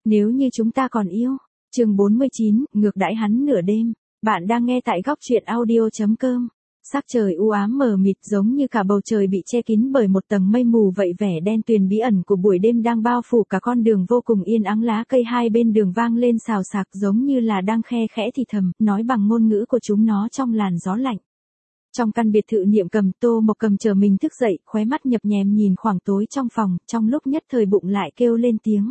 Nếu như chúng ta còn yêu. Chương 49, ngược đãi hắn nửa đêm. Bạn đang nghe tại góc truyện audio.com. Sắc trời u ám mờ mịt giống như cả bầu trời bị che kín bởi một tầng mây mù vậy, vẻ đen tuyền bí ẩn của buổi đêm đang bao phủ cả con đường vô cùng yên ắng, lá cây hai bên đường vang lên xào xạc giống như là đang khe khẽ thì thầm, nói bằng ngôn ngữ của chúng nó trong làn gió lạnh. Trong căn biệt thự Niệm Cầm, Tô Mộc Cầm chờ mình thức dậy, khóe mắt nhập nhèm nhìn khoảng tối trong phòng, trong lúc nhất thời bụng lại kêu lên tiếng.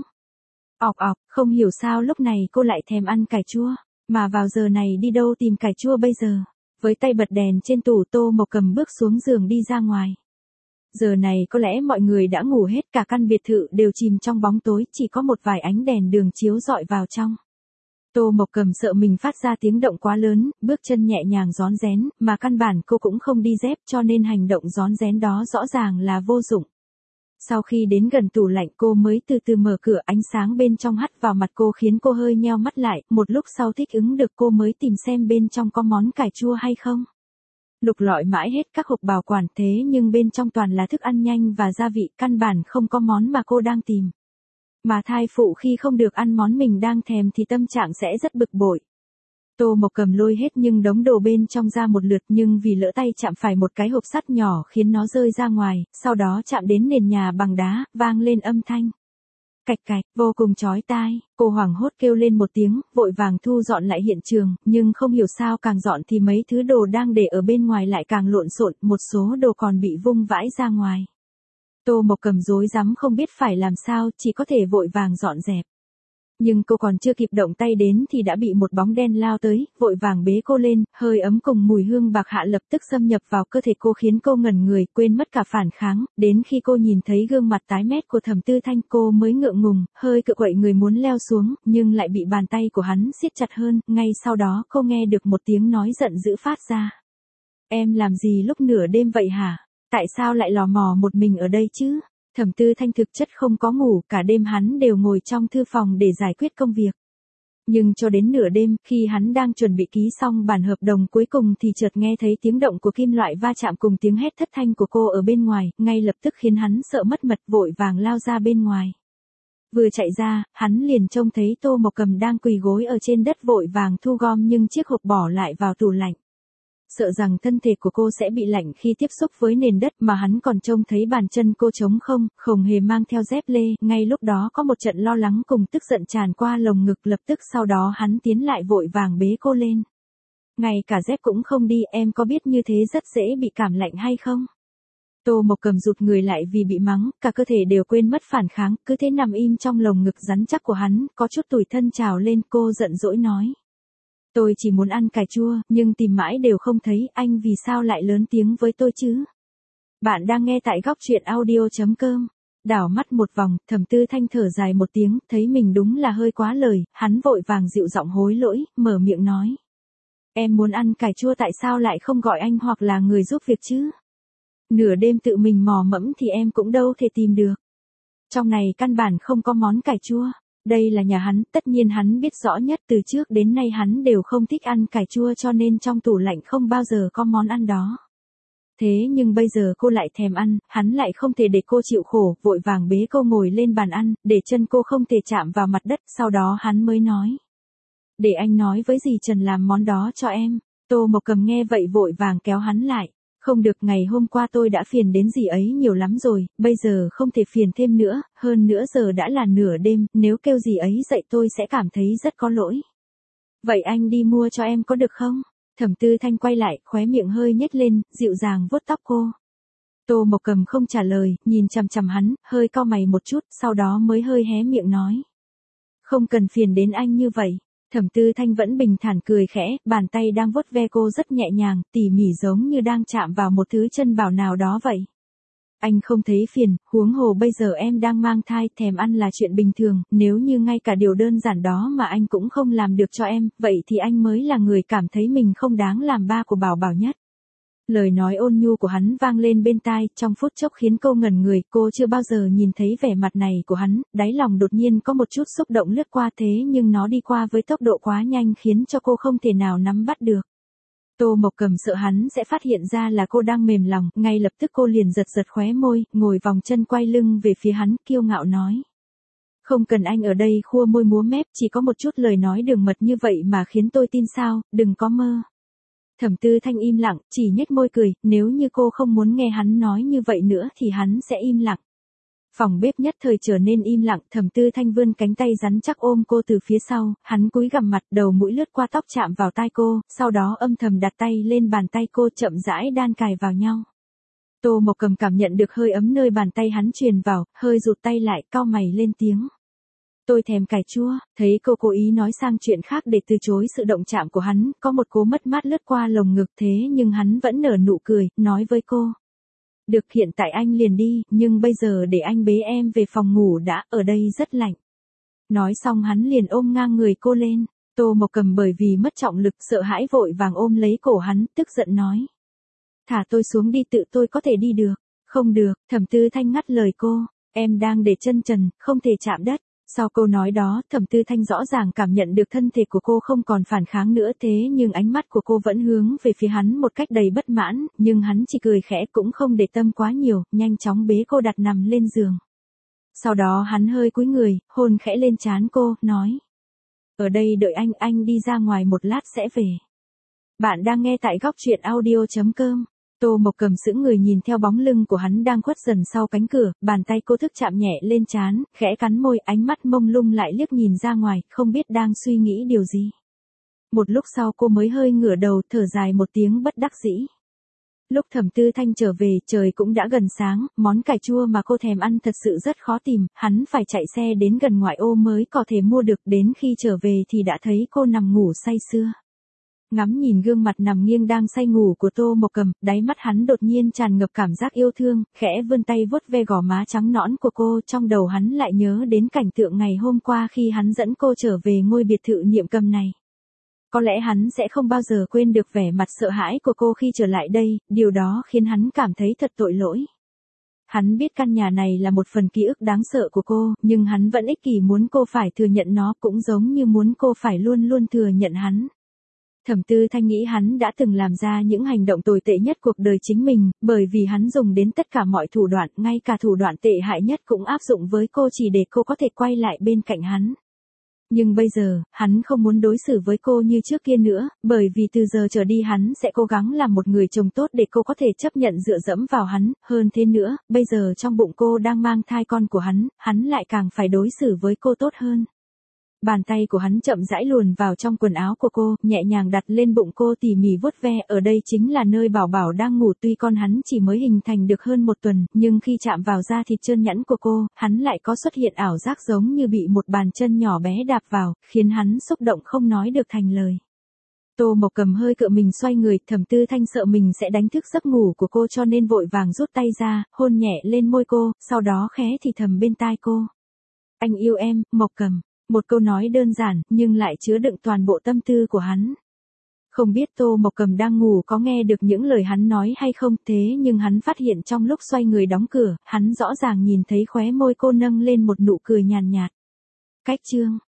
Ọc ọc, không hiểu sao lúc này cô lại thèm ăn cải chua, mà vào giờ này đi đâu tìm cải chua bây giờ. Với tay bật đèn trên tủ, Tô Mộc Cầm bước xuống giường đi ra ngoài. Giờ này có lẽ mọi người đã ngủ hết, cả căn biệt thự đều chìm trong bóng tối, chỉ có một vài ánh đèn đường chiếu rọi vào trong. Tô Mộc Cầm sợ mình phát ra tiếng động quá lớn, bước chân nhẹ nhàng rón rén, mà căn bản cô cũng không đi dép cho nên hành động rón rén đó rõ ràng là vô dụng. Sau khi đến gần tủ lạnh cô mới từ từ mở cửa, ánh sáng bên trong hắt vào mặt cô khiến cô hơi nheo mắt lại, một lúc sau thích ứng được cô mới tìm xem bên trong có món cải chua hay không. Lục lọi mãi hết các hộp bảo quản thế nhưng bên trong toàn là thức ăn nhanh và gia vị, căn bản không có món mà cô đang tìm. Mà thai phụ khi không được ăn món mình đang thèm thì tâm trạng sẽ rất bực bội. Tô Mộc Cầm lôi hết nhưng đống đồ bên trong ra một lượt, nhưng vì lỡ tay chạm phải một cái hộp sắt nhỏ khiến nó rơi ra ngoài, sau đó chạm đến nền nhà bằng đá, vang lên âm thanh cạch cạch, vô cùng chói tai. Cô hoảng hốt kêu lên một tiếng, vội vàng thu dọn lại hiện trường, nhưng không hiểu sao càng dọn thì mấy thứ đồ đang để ở bên ngoài lại càng lộn xộn, một số đồ còn bị vung vãi ra ngoài. Tô Mộc Cầm rối rắm không biết phải làm sao, chỉ có thể vội vàng dọn dẹp. Nhưng cô còn chưa kịp động tay đến thì đã bị một bóng đen lao tới, vội vàng bế cô lên, hơi ấm cùng mùi hương bạc hạ lập tức xâm nhập vào cơ thể cô khiến cô ngẩn người, quên mất cả phản kháng, đến khi cô nhìn thấy gương mặt tái mét của Thẩm Tư Thanh cô mới ngượng ngùng, hơi cựa quậy người muốn leo xuống, nhưng lại bị bàn tay của hắn siết chặt hơn, ngay sau đó cô nghe được một tiếng nói giận dữ phát ra. Em làm gì lúc nửa đêm vậy hả? Tại sao lại lò mò một mình ở đây chứ? Thẩm Tư Thanh thực chất không có ngủ, cả đêm hắn đều ngồi trong thư phòng để giải quyết công việc. Nhưng cho đến nửa đêm, khi hắn đang chuẩn bị ký xong bản hợp đồng cuối cùng thì chợt nghe thấy tiếng động của kim loại va chạm cùng tiếng hét thất thanh của cô ở bên ngoài, ngay lập tức khiến hắn sợ mất mật, vội vàng lao ra bên ngoài. Vừa chạy ra, hắn liền trông thấy Tô Mộc Cầm đang quỳ gối ở trên đất vội vàng thu gom nhưng chiếc hộp bỏ lại vào tủ lạnh. Sợ rằng thân thể của cô sẽ bị lạnh khi tiếp xúc với nền đất, mà hắn còn trông thấy bàn chân cô trống không hề mang theo dép lê, ngay lúc đó có một trận lo lắng cùng tức giận tràn qua lồng ngực, lập tức sau đó hắn tiến lại vội vàng bế cô lên. Ngay cả dép cũng không đi, em có biết như thế rất dễ bị cảm lạnh hay không? Tô Mộc Cầm rụt người lại vì bị mắng, cả cơ thể đều quên mất phản kháng, cứ thế nằm im trong lồng ngực rắn chắc của hắn, có chút tủi thân trào lên, cô giận dỗi nói. Tôi chỉ muốn ăn cải chua, nhưng tìm mãi đều không thấy, anh vì sao lại lớn tiếng với tôi chứ? Bạn đang nghe tại góc truyện audio.com. Đảo mắt một vòng, Thẩm Tư Thanh thở dài một tiếng, thấy mình đúng là hơi quá lời, hắn vội vàng dịu giọng hối lỗi, mở miệng nói. Em muốn ăn cải chua tại sao lại không gọi anh hoặc là người giúp việc chứ? Nửa đêm tự mình mò mẫm thì em cũng đâu thể tìm được. Trong này căn bản không có món cải chua. Đây là nhà hắn, tất nhiên hắn biết rõ nhất, từ trước đến nay hắn đều không thích ăn cải chua cho nên trong tủ lạnh không bao giờ có món ăn đó. Thế nhưng bây giờ cô lại thèm ăn, hắn lại không thể để cô chịu khổ, vội vàng bế cô ngồi lên bàn ăn, để chân cô không thể chạm vào mặt đất, sau đó hắn mới nói. Để anh nói với dì Trần làm món đó cho em. Tô Mộc Cầm nghe vậy vội vàng kéo hắn lại. Không được, ngày hôm qua tôi đã phiền đến dì ấy nhiều lắm rồi, bây giờ không thể phiền thêm nữa, hơn nữa giờ đã là nửa đêm, nếu kêu dì ấy dậy tôi sẽ cảm thấy rất có lỗi. Vậy anh đi mua cho em có được không? Thẩm Tư Thanh quay lại, khóe miệng hơi nhếch lên, dịu dàng vuốt tóc cô. Tô Mộc Cầm không trả lời, nhìn chằm chằm hắn, hơi cau mày một chút, sau đó mới hơi hé miệng nói. Không cần phiền đến anh như vậy. Thẩm Tư Thanh vẫn bình thản cười khẽ, bàn tay đang vuốt ve cô rất nhẹ nhàng, tỉ mỉ giống như đang chạm vào một thứ chân bảo nào đó vậy. Anh không thấy phiền, huống hồ bây giờ em đang mang thai, thèm ăn là chuyện bình thường, nếu như ngay cả điều đơn giản đó mà anh cũng không làm được cho em, vậy thì anh mới là người cảm thấy mình không đáng làm ba của Bảo Bảo nhất. Lời nói ôn nhu của hắn vang lên bên tai, trong phút chốc khiến cô ngẩn người, cô chưa bao giờ nhìn thấy vẻ mặt này của hắn, đáy lòng đột nhiên có một chút xúc động lướt qua, thế nhưng nó đi qua với tốc độ quá nhanh khiến cho cô không thể nào nắm bắt được. Tô Mộc Cầm sợ hắn sẽ phát hiện ra là cô đang mềm lòng, ngay lập tức cô liền giật giật khóe môi, ngồi vòng chân quay lưng về phía hắn, kiêu ngạo nói. Không cần anh ở đây khua môi múa mép, chỉ có một chút lời nói đường mật như vậy mà khiến tôi tin sao, đừng có mơ. Thẩm Tư Thanh im lặng, chỉ nhếch môi cười, nếu như cô không muốn nghe hắn nói như vậy nữa thì hắn sẽ im lặng. Phòng bếp nhất thời trở nên im lặng, Thẩm Tư Thanh vươn cánh tay rắn chắc ôm cô từ phía sau, hắn cúi gằm mặt, đầu mũi lướt qua tóc chạm vào tai cô, sau đó âm thầm đặt tay lên bàn tay cô chậm rãi đan cài vào nhau. Tô Mộc Cầm cảm nhận được hơi ấm nơi bàn tay hắn truyền vào, hơi rụt tay lại, cau mày lên tiếng. Tôi thèm cải chua, thấy cô cố ý nói sang chuyện khác để từ chối sự động chạm của hắn, có một cố mất mát lướt qua lồng ngực thế nhưng hắn vẫn nở nụ cười, nói với cô. Được, hiện tại anh liền đi, nhưng bây giờ để anh bế em về phòng ngủ đã, ở đây rất lạnh. Nói xong hắn liền ôm ngang người cô lên, Tô Mộc Cầm bởi vì mất trọng lực sợ hãi vội vàng ôm lấy cổ hắn, tức giận nói. Thả tôi xuống đi, tự tôi có thể đi được. Không được, Thẩm Tư Thanh ngắt lời cô, em đang để chân trần, không thể chạm đất. Sau câu nói đó, Thẩm Tư Thanh rõ ràng cảm nhận được thân thể của cô không còn phản kháng nữa thế nhưng ánh mắt của cô vẫn hướng về phía hắn một cách đầy bất mãn, nhưng hắn chỉ cười khẽ cũng không để tâm quá nhiều, nhanh chóng bế cô đặt nằm lên giường. Sau đó hắn hơi cúi người, hôn khẽ lên trán cô, nói. Ở đây đợi anh đi ra ngoài một lát sẽ về. Bạn đang nghe tại góc truyện audio.com. Tô Mộc Cầm sững người nhìn theo bóng lưng của hắn đang khuất dần sau cánh cửa, bàn tay cô thức chạm nhẹ lên trán, khẽ cắn môi, ánh mắt mông lung lại liếc nhìn ra ngoài, không biết đang suy nghĩ điều gì. Một lúc sau cô mới hơi ngửa đầu, thở dài một tiếng bất đắc dĩ. Lúc Thẩm Tư Thanh trở về, trời cũng đã gần sáng, món cải chua mà cô thèm ăn thật sự rất khó tìm, hắn phải chạy xe đến gần ngoại ô mới có thể mua được, đến khi trở về thì đã thấy cô nằm ngủ say sưa. Ngắm nhìn gương mặt nằm nghiêng đang say ngủ của Tô Mộc Cầm, đáy mắt hắn đột nhiên tràn ngập cảm giác yêu thương, khẽ vươn tay vuốt ve gò má trắng nõn của cô, trong đầu hắn lại nhớ đến cảnh tượng ngày hôm qua khi hắn dẫn cô trở về ngôi biệt thự Niệm Cầm này. Có lẽ hắn sẽ không bao giờ quên được vẻ mặt sợ hãi của cô khi trở lại đây, điều đó khiến hắn cảm thấy thật tội lỗi. Hắn biết căn nhà này là một phần ký ức đáng sợ của cô, nhưng hắn vẫn ích kỷ muốn cô phải thừa nhận nó, cũng giống như muốn cô phải luôn luôn thừa nhận hắn. Thẩm Tư Thanh nghĩ hắn đã từng làm ra những hành động tồi tệ nhất cuộc đời chính mình, bởi vì hắn dùng đến tất cả mọi thủ đoạn, ngay cả thủ đoạn tệ hại nhất cũng áp dụng với cô chỉ để cô có thể quay lại bên cạnh hắn. Nhưng bây giờ, hắn không muốn đối xử với cô như trước kia nữa, bởi vì từ giờ trở đi hắn sẽ cố gắng làm một người chồng tốt để cô có thể chấp nhận dựa dẫm vào hắn, hơn thế nữa, bây giờ trong bụng cô đang mang thai con của hắn lại càng phải đối xử với cô tốt hơn. Bàn tay của hắn chậm rãi luồn vào trong quần áo của cô, nhẹ nhàng đặt lên bụng cô tỉ mỉ vuốt ve, ở đây chính là nơi Bảo Bảo đang ngủ, tuy con hắn chỉ mới hình thành được hơn một tuần, nhưng khi chạm vào da thịt trơn nhẵn của cô, hắn lại có xuất hiện ảo giác giống như bị một bàn chân nhỏ bé đạp vào, khiến hắn xúc động không nói được thành lời. Tô Mộc Cầm hơi cựa mình xoay người, Thẩm Tư Thanh sợ mình sẽ đánh thức giấc ngủ của cô cho nên vội vàng rút tay ra, hôn nhẹ lên môi cô, sau đó khẽ thì thầm bên tai cô. Anh yêu em, Mộc Cầm. Một câu nói đơn giản, nhưng lại chứa đựng toàn bộ tâm tư của hắn. Không biết Tô Mộc Cầm đang ngủ có nghe được những lời hắn nói hay không, thế nhưng hắn phát hiện trong lúc xoay người đóng cửa, hắn rõ ràng nhìn thấy khóe môi cô nâng lên một nụ cười nhàn nhạt. Cách chương